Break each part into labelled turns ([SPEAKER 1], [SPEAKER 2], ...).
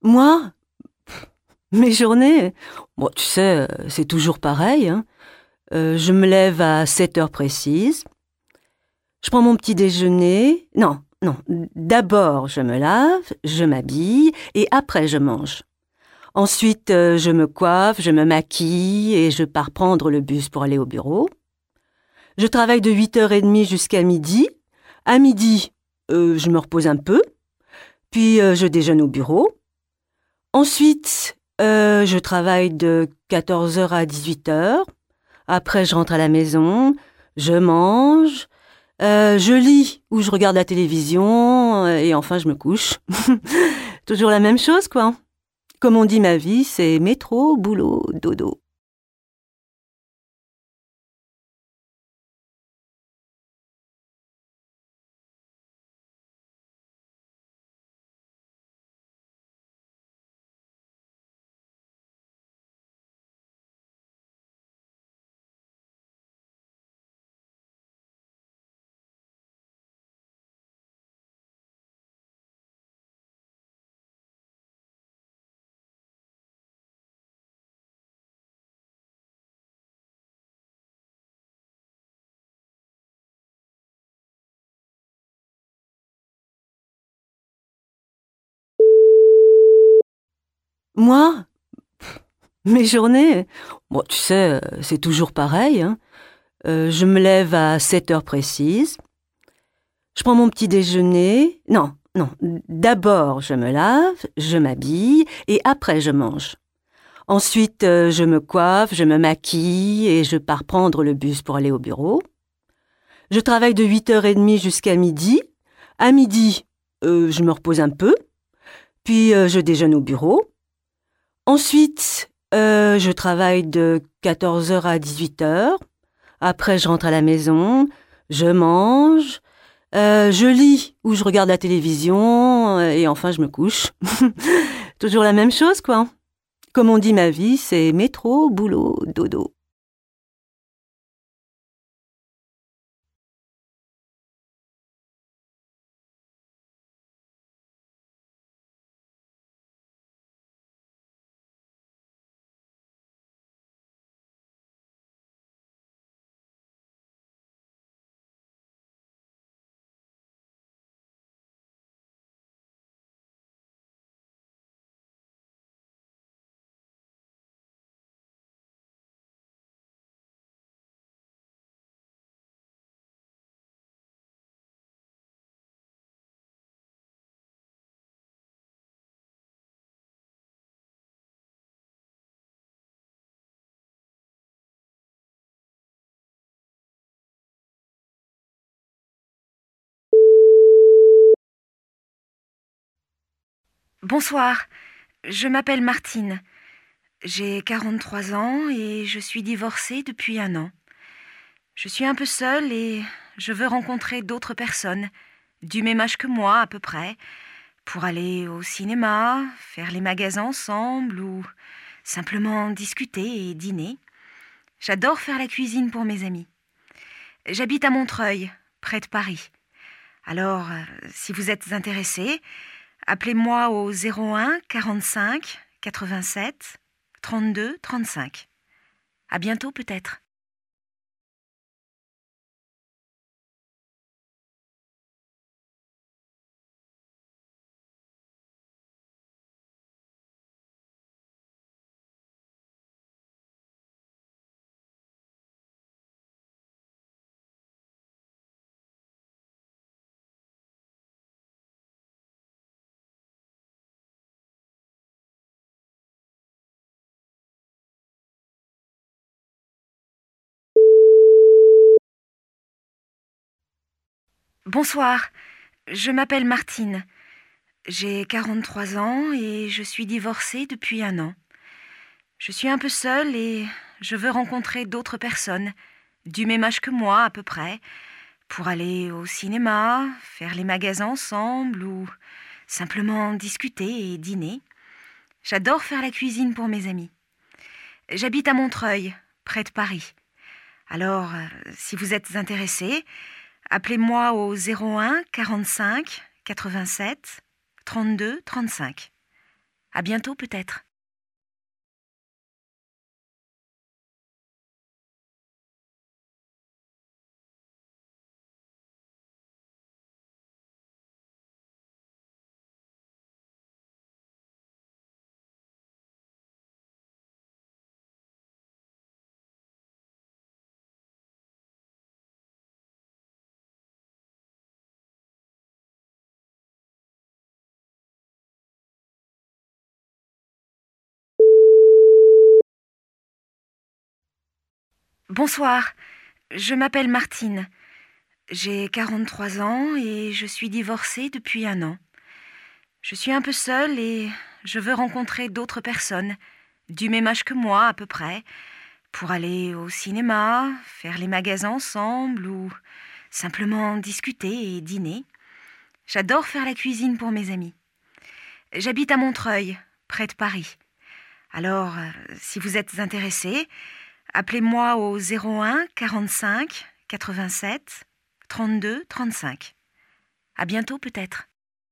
[SPEAKER 1] Moi? Mes journées? Bon, tu sais, c'est toujours pareil, hein. Je me lève à 7 heures précises. Je prends mon petit déjeuner. Non, non. D'abord, je me lave, je m'habille et après, je mange. Ensuite, je me coiffe, je me maquille et je pars prendre le bus pour aller au bureau. Je travaille de 8h30 jusqu'à midi. À midi, je me repose un peu. Puis, je déjeune au bureau. Ensuite, je travaille de 14 heures à 18 heures. Après, je rentre à la maison, je mange, je lis ou je regarde la télévision et enfin, je me couche. Toujours la même chose, quoi. Comme on dit, ma vie, c'est métro, boulot, dodo. Moi? Mes journées? Bon, tu sais, c'est toujours pareil, hein. Je me lève à 7 heures précises. Je prends mon petit déjeuner. Non, non. D'abord, je me lave, je m'habille et après, je mange. Ensuite, je me coiffe, je me maquille et je pars prendre le bus pour aller au bureau. Je travaille de 8h30 jusqu'à midi. À midi, je me repose un peu. Puis, je déjeune au bureau. Ensuite, je travaille de 14 heures à 18 heures. Après, je rentre à la maison, je mange, je lis ou je regarde la télévision et enfin, je me couche. Toujours la même chose, quoi. Comme on dit, ma vie, c'est métro, boulot, dodo.
[SPEAKER 2] Bonsoir, je m'appelle Martine. J'ai 43 ans et je suis divorcée depuis un an. Je suis un peu seule et je veux rencontrer d'autres personnes, du même âge que moi à peu près, pour aller au cinéma, faire les magasins ensemble ou simplement discuter et dîner. J'adore faire la cuisine pour mes amis. J'habite à Montreuil, près de Paris. Alors, si vous êtes intéressé, appelez-moi au 01 45 87 32 35. À bientôt peut-être. Bonsoir, je m'appelle Martine. J'ai 43 ans et je suis divorcée depuis un an. Je suis un peu seule et je veux rencontrer d'autres personnes, du même âge que moi à peu près, pour aller au cinéma, faire les magasins ensemble ou simplement discuter et dîner. J'adore faire la cuisine pour mes amis. J'habite à Montreuil, près de Paris. Alors, si vous êtes intéressé, appelez-moi au 01 45 87 32 35. À bientôt peut-être. Bonsoir, je m'appelle Martine. J'ai 43 ans et je suis divorcée depuis un an. Je suis un peu seule et je veux rencontrer d'autres personnes, du même âge que moi à peu près, pour aller au cinéma, faire les magasins ensemble ou simplement discuter et dîner. J'adore faire la cuisine pour mes amis. J'habite à Montreuil, près de Paris. Alors, si vous êtes intéressé, appelez-moi au 01 45 87 32 35. À bientôt peut-être.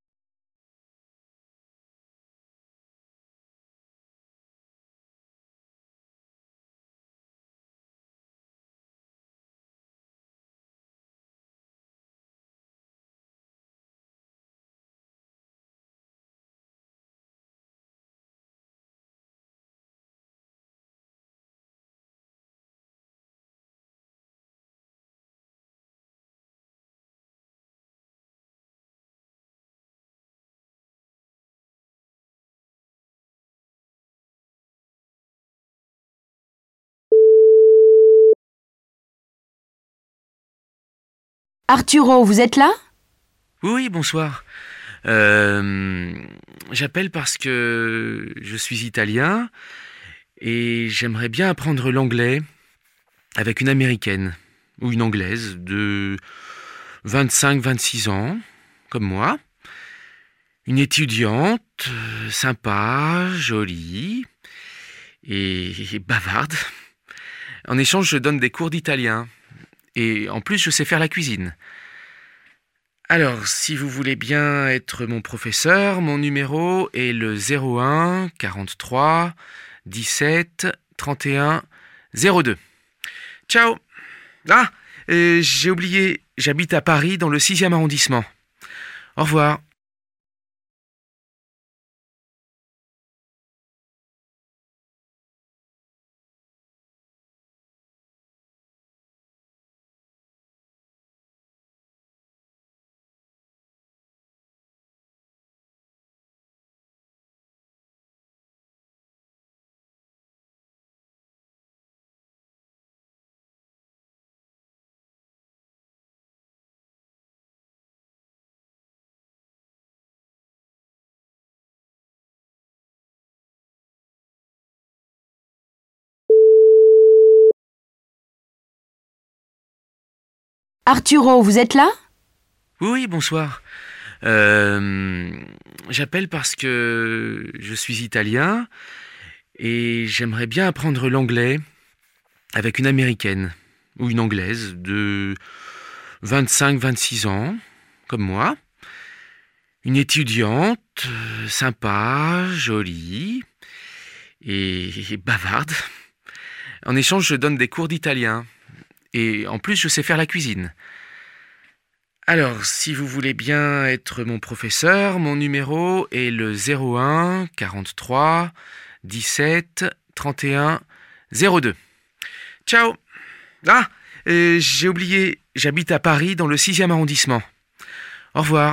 [SPEAKER 1] Arturo, vous êtes là?
[SPEAKER 3] Oui, bonsoir. J'appelle parce que je suis italien et j'aimerais bien apprendre l'anglais avec une américaine ou une anglaise de 25-26 ans, comme moi. Une étudiante, sympa, jolie et bavarde. En échange, je donne des cours d'italien et en plus, je sais faire la cuisine. Alors, si vous voulez bien être mon professeur, mon numéro est le 01 43 17 31 02. Ciao. Ah, j'ai oublié, j'habite à Paris dans le 6e arrondissement. Au revoir.
[SPEAKER 1] Arturo, vous êtes là?
[SPEAKER 3] Oui, bonsoir. J'appelle parce que je suis italien et j'aimerais bien apprendre l'anglais avec une américaine ou une anglaise de 25-26 ans, comme moi. Une étudiante, sympa, jolie et bavarde. En échange, je donne des cours d'italien et en plus, je sais faire la cuisine. Alors, si vous voulez bien être mon professeur, mon numéro est le 01 43 17 31 02. Ciao. Ah, j'ai oublié, j'habite à Paris dans le 6e arrondissement. Au revoir.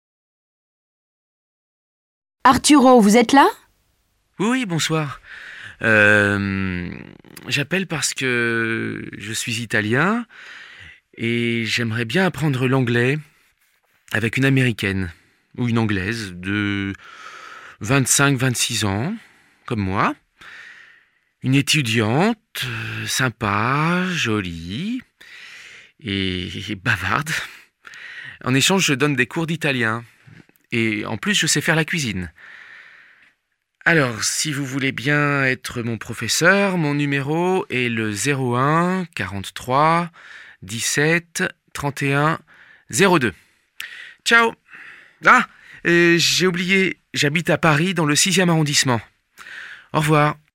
[SPEAKER 1] Arturo, vous êtes là?
[SPEAKER 3] Oui, bonsoir. J'appelle parce que je suis italien et j'aimerais bien apprendre l'anglais avec une américaine ou une anglaise de 25-26 ans, comme moi. Une étudiante, sympa, jolie et bavarde. En échange, je donne des cours d'italien. Et en plus, je sais faire la cuisine. Alors, si vous voulez bien être mon professeur, mon numéro est le 01 43 17 31 02. Ciao. Ah, j'ai oublié, j'habite à Paris dans le 6e arrondissement. Au revoir.